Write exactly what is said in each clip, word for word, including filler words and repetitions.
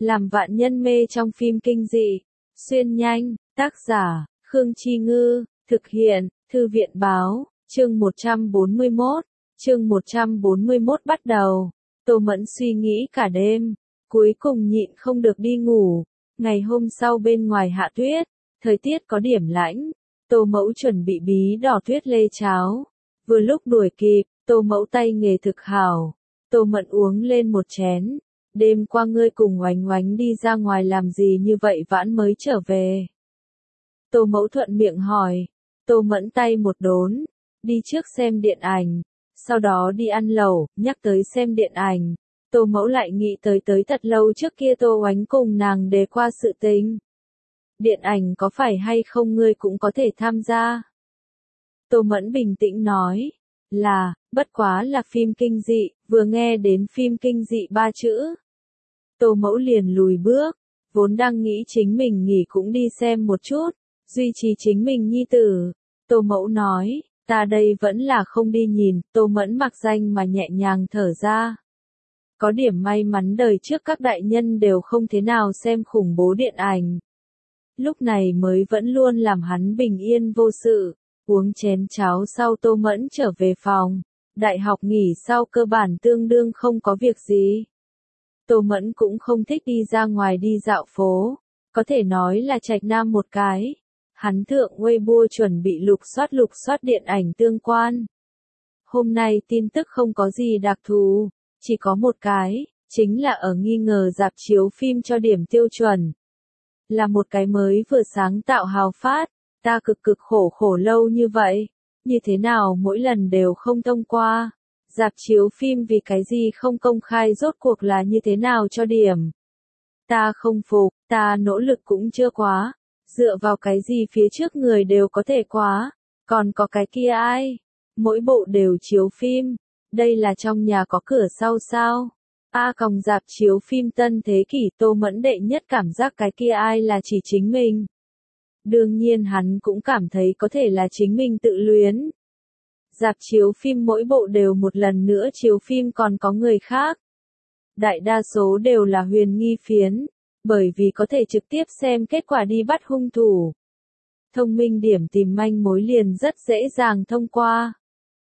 Làm vạn nhân mê trong phim kinh dị. Xuyên nhanh, tác giả, Khương Chi Ngư, thực hiện, Thư viện Báo, chương một trăm bốn mươi mốt, chương một trăm bốn mươi mốt bắt đầu. Tô Mẫn suy nghĩ cả đêm, cuối cùng nhịn không được đi ngủ. Ngày hôm sau bên ngoài hạ tuyết, thời tiết có điểm lãnh, Tô Mẫu chuẩn bị bí đỏ tuyết lê cháo. Vừa lúc đuổi kịp, Tô Mẫu tay nghề thực hảo. Tô Mẫn uống lên một chén. Đêm qua ngươi cùng Oánh Oánh đi ra ngoài làm gì như vậy vãn mới trở về? Tô Mẫu thuận miệng hỏi. Tô Mẫn tay một đốn. Đi trước xem điện ảnh. Sau đó đi ăn lẩu, nhắc tới xem điện ảnh. Tô Mẫu lại nghĩ tới tới thật lâu trước kia Tô Oánh cùng nàng đề qua sự tình. Điện ảnh có phải hay không ngươi cũng có thể tham gia? Tô Mẫn bình tĩnh nói. Là, bất quá là phim kinh dị, vừa nghe đến phim kinh dị ba chữ. Tô Mẫu liền lùi bước, vốn đang nghĩ chính mình nghỉ cũng đi xem một chút, duy trì chính mình nhi tử. Tô Mẫu nói, ta đây vẫn là không đi nhìn, Tô Mẫn mặc danh mà nhẹ nhàng thở ra. Có điểm may mắn đời trước các đại nhân đều không thế nào xem khủng bố điện ảnh. Lúc này mới vẫn luôn làm hắn bình yên vô sự. Uống chén cháo sau Tô Mẫn trở về phòng. Đại học nghỉ sau cơ bản tương đương không có việc gì. Tô Mẫn cũng không thích đi ra ngoài đi dạo phố. Có thể nói là trạch nam một cái. Hắn thượng Weibo chuẩn bị lục soát lục soát điện ảnh tương quan. Hôm nay tin tức không có gì đặc thù. Chỉ có một cái, chính là ở nghi ngờ rạp chiếu phim cho điểm tiêu chuẩn. Là một cái mới vừa sáng tạo hào phát. Ta cực cực khổ khổ lâu như vậy, như thế nào mỗi lần đều không thông qua. Rạp chiếu phim vì cái gì không công khai rốt cuộc là như thế nào cho điểm. Ta không phục, ta nỗ lực cũng chưa quá. Dựa vào cái gì phía trước người đều có thể quá, còn có cái kia ai? Mỗi bộ đều chiếu phim, đây là trong nhà có cửa sau sao? A còng rạp chiếu phim tân thế kỷ Tô Mẫn đệ nhất cảm giác cái kia ai là chỉ chính mình. Đương nhiên hắn cũng cảm thấy có thể là chính mình tự luyến. Rạp chiếu phim mỗi bộ đều một lần nữa chiếu phim còn có người khác. Đại đa số đều là huyền nghi phiến, bởi vì có thể trực tiếp xem kết quả đi bắt hung thủ. Thông minh điểm tìm manh mối liền rất dễ dàng thông qua.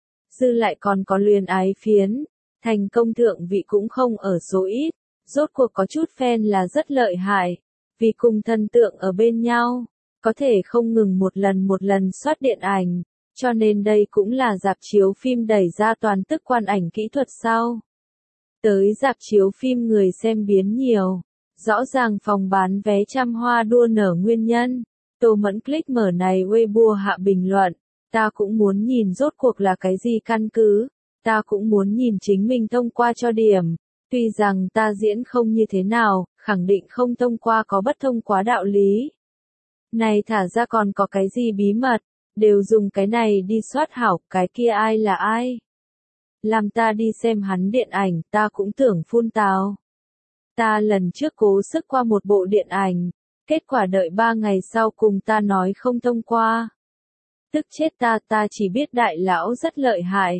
Dư lại còn có luyến ái phiến, thành công thượng vị cũng không ở số ít, rốt cuộc có chút fan là rất lợi hại, vì cùng thần tượng ở bên nhau. Có thể không ngừng một lần một lần soát điện ảnh, cho nên đây cũng là rạp chiếu phim đẩy ra toàn tức quan ảnh kỹ thuật sau. Tới rạp chiếu phim người xem biến nhiều, rõ ràng phòng bán vé trăm hoa đua nở nguyên nhân. Tô Mẫn click mở này Weibo hạ bình luận, ta cũng muốn nhìn rốt cuộc là cái gì căn cứ, ta cũng muốn nhìn chính mình thông qua cho điểm. Tuy rằng ta diễn không như thế nào, khẳng định không thông qua có bất thông quá đạo lý. Này thả ra còn có cái gì bí mật, đều dùng cái này đi soát hảo, cái kia ai là ai. Làm ta đi xem hắn điện ảnh, ta cũng tưởng phun tào. Ta lần trước cố sức qua một bộ điện ảnh, kết quả đợi ba ngày sau cùng ta nói không thông qua. Tức chết ta, ta chỉ biết đại lão rất lợi hại.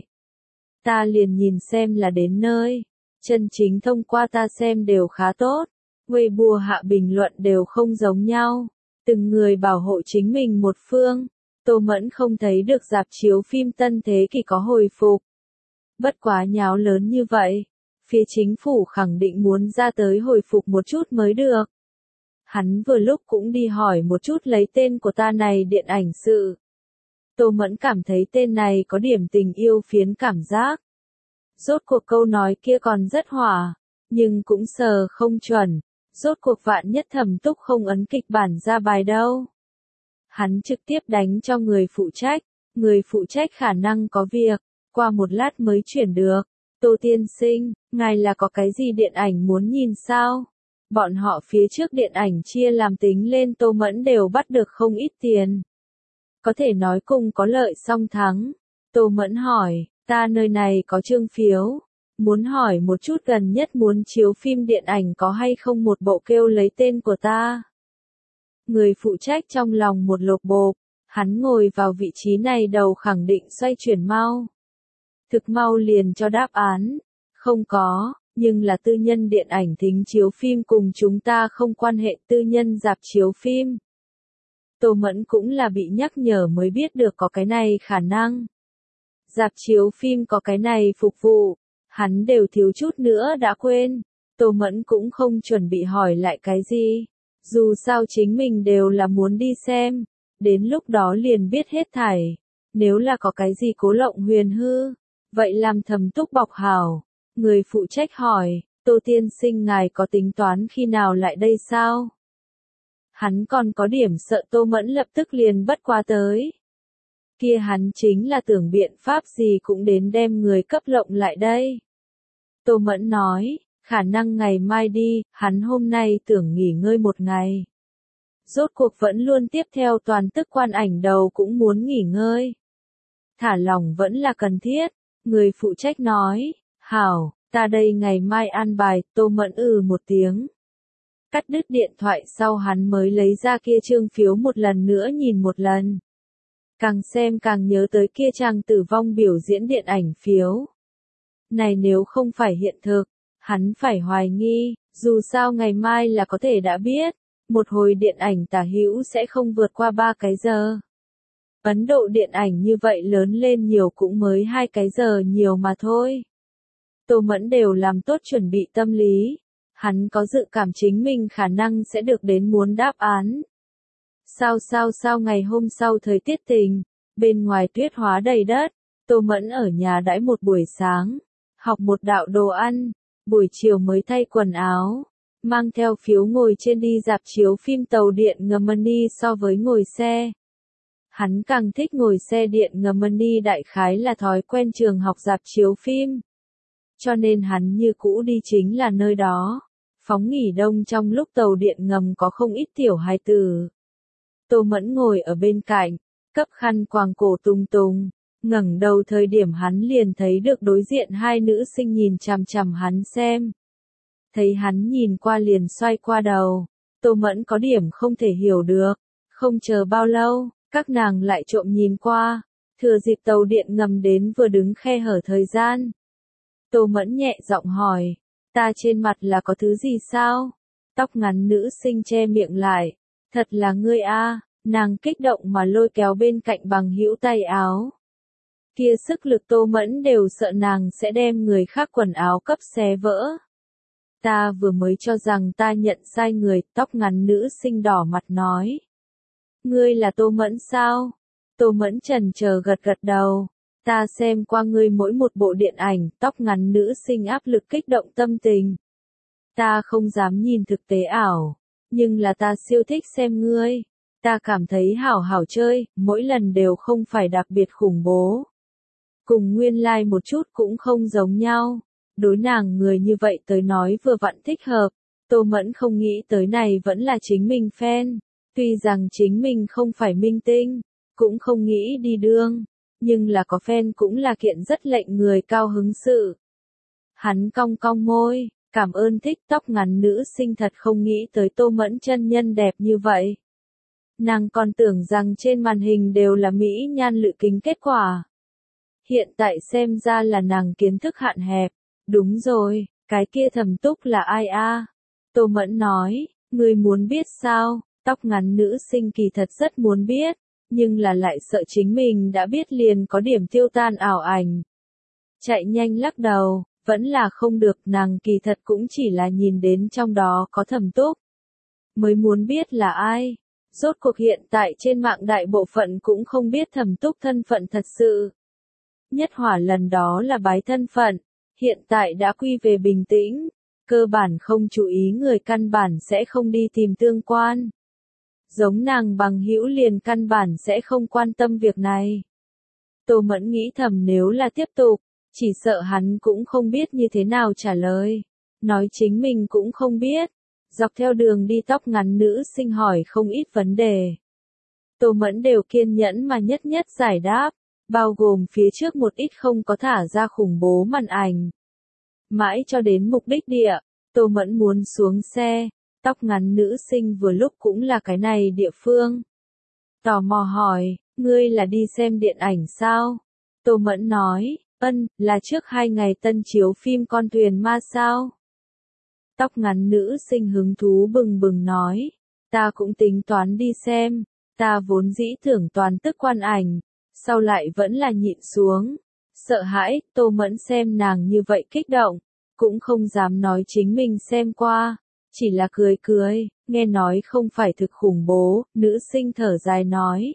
Ta liền nhìn xem là đến nơi, chân chính thông qua ta xem đều khá tốt, Weibo hạ bình luận đều không giống nhau. Từng người bảo hộ chính mình một phương. Tô Mẫn không thấy được rạp chiếu phim tân thế kỷ có hồi phục. Bất quá nháo lớn như vậy, phía chính phủ khẳng định muốn ra tới hồi phục một chút mới được. Hắn vừa lúc cũng đi hỏi một chút lấy tên của ta này điện ảnh sự. Tô Mẫn cảm thấy tên này có điểm tình yêu phiến cảm giác. Rốt cuộc câu nói kia còn rất hỏa, nhưng cũng sờ không chuẩn. Rốt cuộc vạn nhất Thẩm Túc không ấn kịch bản ra bài đâu. Hắn trực tiếp đánh cho người phụ trách, người phụ trách khả năng có việc, qua một lát mới chuyển được. Tô tiên sinh, ngài là có cái gì điện ảnh muốn nhìn sao? Bọn họ phía trước điện ảnh chia làm tính lên Tô Mẫn đều bắt được không ít tiền. Có thể nói cùng có lợi song thắng. Tô Mẫn hỏi, ta nơi này có chương phiếu. Muốn hỏi một chút gần nhất muốn chiếu phim điện ảnh có hay không một bộ kêu lấy tên của ta. Người phụ trách trong lòng một lột bộp, hắn ngồi vào vị trí này đầu khẳng định xoay chuyển mau. Thực mau liền cho đáp án, không có, nhưng là tư nhân điện ảnh thính chiếu phim cùng chúng ta không quan hệ, tư nhân rạp chiếu phim. Tô Mẫn cũng là bị nhắc nhở mới biết được có cái này khả năng. Rạp chiếu phim có cái này phục vụ, hắn đều thiếu chút nữa đã quên. Tô Mẫn cũng không chuẩn bị hỏi lại cái gì. Dù sao chính mình đều là muốn đi xem, đến lúc đó liền biết hết thảy. Nếu là có cái gì Cố Lộng Huyền hư, vậy làm Thẩm Túc bọc hảo. Người phụ trách hỏi, Tô tiên sinh ngài có tính toán khi nào lại đây sao? Hắn còn có điểm sợ Tô Mẫn lập tức liền bất qua tới. Kia hắn chính là tưởng biện pháp gì cũng đến đem người cấp lộng lại đây. Tô Mẫn nói, khả năng ngày mai đi, hắn hôm nay tưởng nghỉ ngơi một ngày. Rốt cuộc vẫn luôn tiếp theo toàn tức quan ảnh đầu cũng muốn nghỉ ngơi. Thả lỏng vẫn là cần thiết, người phụ trách nói, hảo, ta đây ngày mai an bài, Tô Mẫn ừ một tiếng. Cắt đứt điện thoại sau hắn mới lấy ra kia trương phiếu một lần nữa nhìn một lần. Càng xem càng nhớ tới kia trang tử vong biểu diễn điện ảnh phiếu. Này nếu không phải hiện thực, hắn phải hoài nghi, dù sao ngày mai là có thể đã biết, một hồi điện ảnh tả hữu sẽ không vượt qua ba cái giờ. Ấn Độ điện ảnh như vậy lớn lên nhiều cũng mới hai cái giờ nhiều mà thôi. Tô Mẫn đều làm tốt chuẩn bị tâm lý, hắn có dự cảm chính mình khả năng sẽ được đến muốn đáp án. Sao sao sao ngày hôm sau thời tiết tình, bên ngoài tuyết hóa đầy đất, Tô Mẫn ở nhà đãi một buổi sáng, học một đạo đồ ăn, buổi chiều mới thay quần áo, mang theo phiếu ngồi trên đi rạp chiếu phim tàu điện ngầm money so với ngồi xe. Hắn càng thích ngồi xe điện ngầm money đại khái là thói quen trường học rạp chiếu phim. Cho nên hắn như cũ đi chính là nơi đó. Phóng nghỉ đông trong lúc tàu điện ngầm có không ít tiểu hài tử. Tô Mẫn ngồi ở bên cạnh, cấp khăn quàng cổ tung tung, ngẩng đầu thời điểm hắn liền thấy được đối diện hai nữ sinh nhìn chằm chằm hắn xem. Thấy hắn nhìn qua liền xoay qua đầu, Tô Mẫn có điểm không thể hiểu được, không chờ bao lâu, các nàng lại trộm nhìn qua, thừa dịp tàu điện ngầm đến vừa đứng khe hở thời gian. Tô Mẫn nhẹ giọng hỏi, ta trên mặt là có thứ gì sao? Tóc ngắn nữ sinh che miệng lại, thật là ngươi a, nàng kích động mà lôi kéo bên cạnh bằng hữu tay áo. Kia sức lực Tô Mẫn đều sợ nàng sẽ đem người khác quần áo cấp xé vỡ. Ta vừa mới cho rằng ta nhận sai người, tóc ngắn nữ sinh đỏ mặt nói. Ngươi là Tô Mẫn sao? Tô Mẫn chần chờ gật gật đầu. Ta xem qua ngươi mỗi một bộ điện ảnh, tóc ngắn nữ sinh áp lực kích động tâm tình. Ta không dám nhìn thực tế ảo, nhưng là ta siêu thích xem ngươi. Ta cảm thấy hảo hảo chơi, mỗi lần đều không phải đặc biệt khủng bố. Cùng nguyên lai like một chút cũng không giống nhau. Đối nàng người như vậy tới nói vừa vặn thích hợp. Tô Mẫn không nghĩ tới này vẫn là chính mình fan. Tuy rằng chính mình không phải minh tinh, cũng không nghĩ đi đương. Nhưng là có fan cũng là kiện rất lệnh người cao hứng sự. Hắn cong cong môi, cảm ơn thích tóc ngắn nữ sinh thật không nghĩ tới Tô Mẫn chân nhân đẹp như vậy. Nàng còn tưởng rằng trên màn hình đều là mỹ nhan lự kính kết quả. Hiện tại xem ra là nàng kiến thức hạn hẹp. Đúng rồi, cái kia Thẩm Túc là ai a? Tô Mẫn nói, ngươi muốn biết sao? Tóc ngắn nữ sinh kỳ thật rất muốn biết, nhưng là lại sợ chính mình đã biết liền có điểm tiêu tan ảo ảnh. Chạy nhanh lắc đầu, vẫn là không được, nàng kỳ thật cũng chỉ là nhìn đến trong đó có Thẩm Túc. Mới muốn biết là ai. Rốt cuộc hiện tại trên mạng đại bộ phận cũng không biết Thẩm Túc thân phận thật sự. Nhất Hỏa lần đó là bái thân phận, hiện tại đã quy về bình tĩnh, cơ bản không chú ý người căn bản sẽ không đi tìm tương quan. Giống nàng bằng hữu liền căn bản sẽ không quan tâm việc này. Tô Mẫn nghĩ thầm nếu là tiếp tục, chỉ sợ hắn cũng không biết như thế nào trả lời. Nói chính mình cũng không biết. Dọc theo đường đi tóc ngắn nữ sinh hỏi không ít vấn đề. Tô Mẫn đều kiên nhẫn mà nhất nhất giải đáp, bao gồm phía trước một ít không có thả ra khủng bố màn ảnh. Mãi cho đến mục đích địa, Tô Mẫn muốn xuống xe, tóc ngắn nữ sinh vừa lúc cũng là cái này địa phương. Tò mò hỏi, ngươi là đi xem điện ảnh sao? Tô Mẫn nói, Ân, là trước hai ngày tân chiếu phim Con thuyền ma sao? Tóc ngắn nữ sinh hứng thú bừng bừng nói. Ta cũng tính toán đi xem, ta vốn dĩ tưởng toàn tức quan ảnh, sau lại vẫn là nhịn xuống. Sợ hãi, Tô Mẫn xem nàng như vậy kích động, cũng không dám nói chính mình xem qua, chỉ là cười cười, nghe nói không phải thực khủng bố, nữ sinh thở dài nói.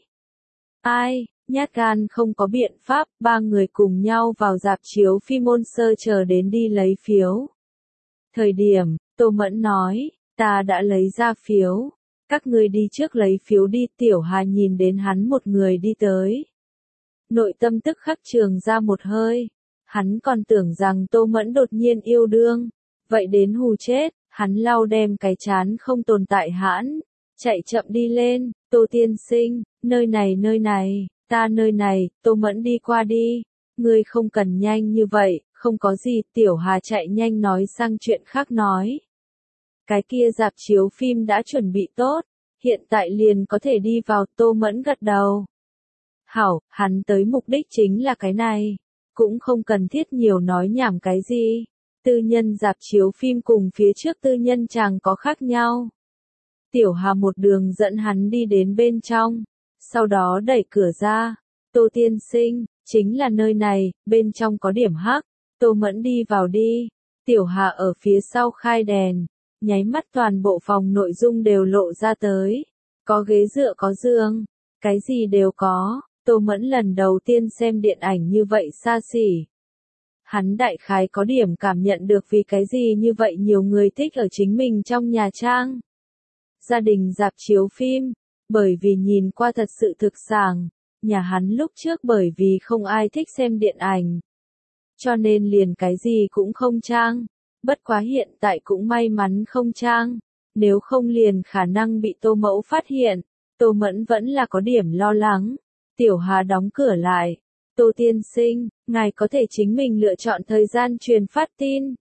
Ai, nhát gan không có biện pháp, ba người cùng nhau vào rạp chiếu phim môn sơ chờ đến đi lấy phiếu. Thời điểm, Tô Mẫn nói, ta đã lấy ra phiếu, các ngươi đi trước lấy phiếu đi. Tiểu Hà nhìn đến hắn một người đi tới. Nội tâm tức khắc trường ra một hơi, hắn còn tưởng rằng Tô Mẫn đột nhiên yêu đương, vậy đến hù chết, hắn lau đem cái chán không tồn tại hãn, chạy chậm đi lên. Tô tiên sinh, nơi này nơi này, ta nơi này. Tô Mẫn đi qua đi, ngươi không cần nhanh như vậy, không có gì. Tiểu Hà chạy nhanh nói sang chuyện khác nói. Cái kia rạp chiếu phim đã chuẩn bị tốt, hiện tại liền có thể đi vào. Tô Mẫn gật đầu. Hảo, hắn tới mục đích chính là cái này, cũng không cần thiết nhiều nói nhảm cái gì. Tư nhân rạp chiếu phim cùng phía trước tư nhân chàng có khác nhau. Tiểu Hà một đường dẫn hắn đi đến bên trong, sau đó đẩy cửa ra. Tô tiên sinh, chính là nơi này, bên trong có điểm hắc. Tô Mẫn đi vào đi. Tiểu Hà ở phía sau khai đèn, nháy mắt toàn bộ phòng nội dung đều lộ ra tới. Có ghế dựa có giường, cái gì đều có. Tô Mẫn lần đầu tiên xem điện ảnh như vậy xa xỉ. Hắn đại khái có điểm cảm nhận được vì cái gì như vậy nhiều người thích ở chính mình trong nhà trang. Gia đình rạp chiếu phim, bởi vì nhìn qua thật sự thực sảng. Nhà hắn lúc trước bởi vì không ai thích xem điện ảnh, cho nên liền cái gì cũng không trang. Bất quá hiện tại cũng may mắn không trang, nếu không liền khả năng bị Tô Mẫu phát hiện. Tô Mẫn vẫn là có điểm lo lắng. Tiểu Hà đóng cửa lại. Tô tiên sinh, ngài có thể chính mình lựa chọn thời gian truyền phát tin.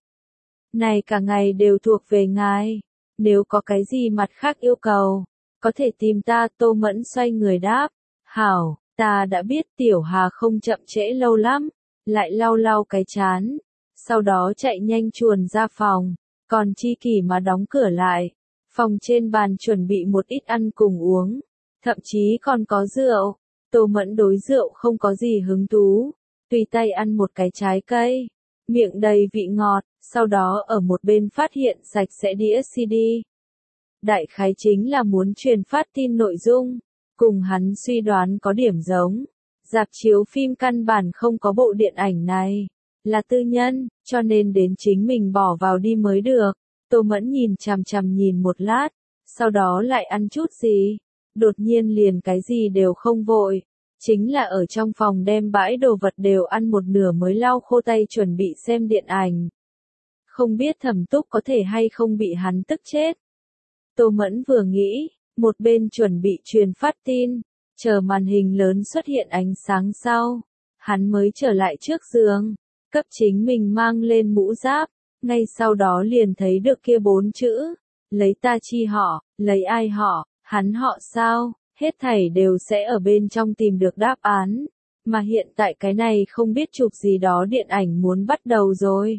Này cả ngày đều thuộc về ngài. Nếu có cái gì mặt khác yêu cầu, có thể tìm ta. Tô Mẫn xoay người đáp. Hảo, ta đã biết. Tiểu Hà không chậm trễ lâu lắm, lại lau lau cái chán, sau đó chạy nhanh chuồn ra phòng, còn chi kỷ mà đóng cửa lại. Phòng trên bàn chuẩn bị một ít ăn cùng uống, thậm chí còn có rượu. Tô Mẫn đối rượu không có gì hứng thú, tùy tay ăn một cái trái cây, miệng đầy vị ngọt, sau đó ở một bên phát hiện sạch sẽ đĩa xê đê. Đại khái chính là muốn truyền phát tin nội dung, cùng hắn suy đoán có điểm giống. Rạp chiếu phim căn bản không có bộ điện ảnh này, là tư nhân, cho nên đến chính mình bỏ vào đi mới được. Tô Mẫn nhìn chằm chằm nhìn một lát, sau đó lại ăn chút gì. Đột nhiên liền cái gì đều không vội, chính là ở trong phòng đem bãi đồ vật đều ăn một nửa mới lau khô tay chuẩn bị xem điện ảnh. Không biết Thẩm Túc có thể hay không bị hắn tức chết. Tô Mẫn vừa nghĩ, một bên chuẩn bị truyền phát tin, chờ màn hình lớn xuất hiện ánh sáng sau, hắn mới trở lại trước giường, cấp chính mình mang lên mũ giáp, ngay sau đó liền thấy được kia bốn chữ, lấy ta chi họ, lấy ai họ, hắn họ sao, hết thảy đều sẽ ở bên trong tìm được đáp án, mà hiện tại cái này không biết chụp gì đó điện ảnh muốn bắt đầu rồi.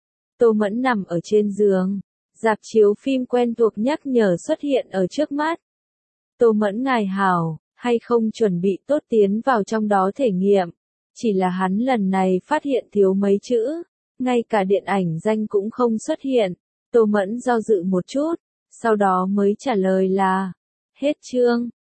Tô Mẫn nằm ở trên giường, rạp chiếu phim quen thuộc nhắc nhở xuất hiện ở trước mắt. Tô Mẫn ngài hảo, hay không chuẩn bị tốt tiến vào trong đó thể nghiệm, chỉ là hắn lần này phát hiện thiếu mấy chữ, ngay cả điện ảnh danh cũng không xuất hiện. Tô Mẫn do dự một chút, sau đó mới trả lời là, hết chương.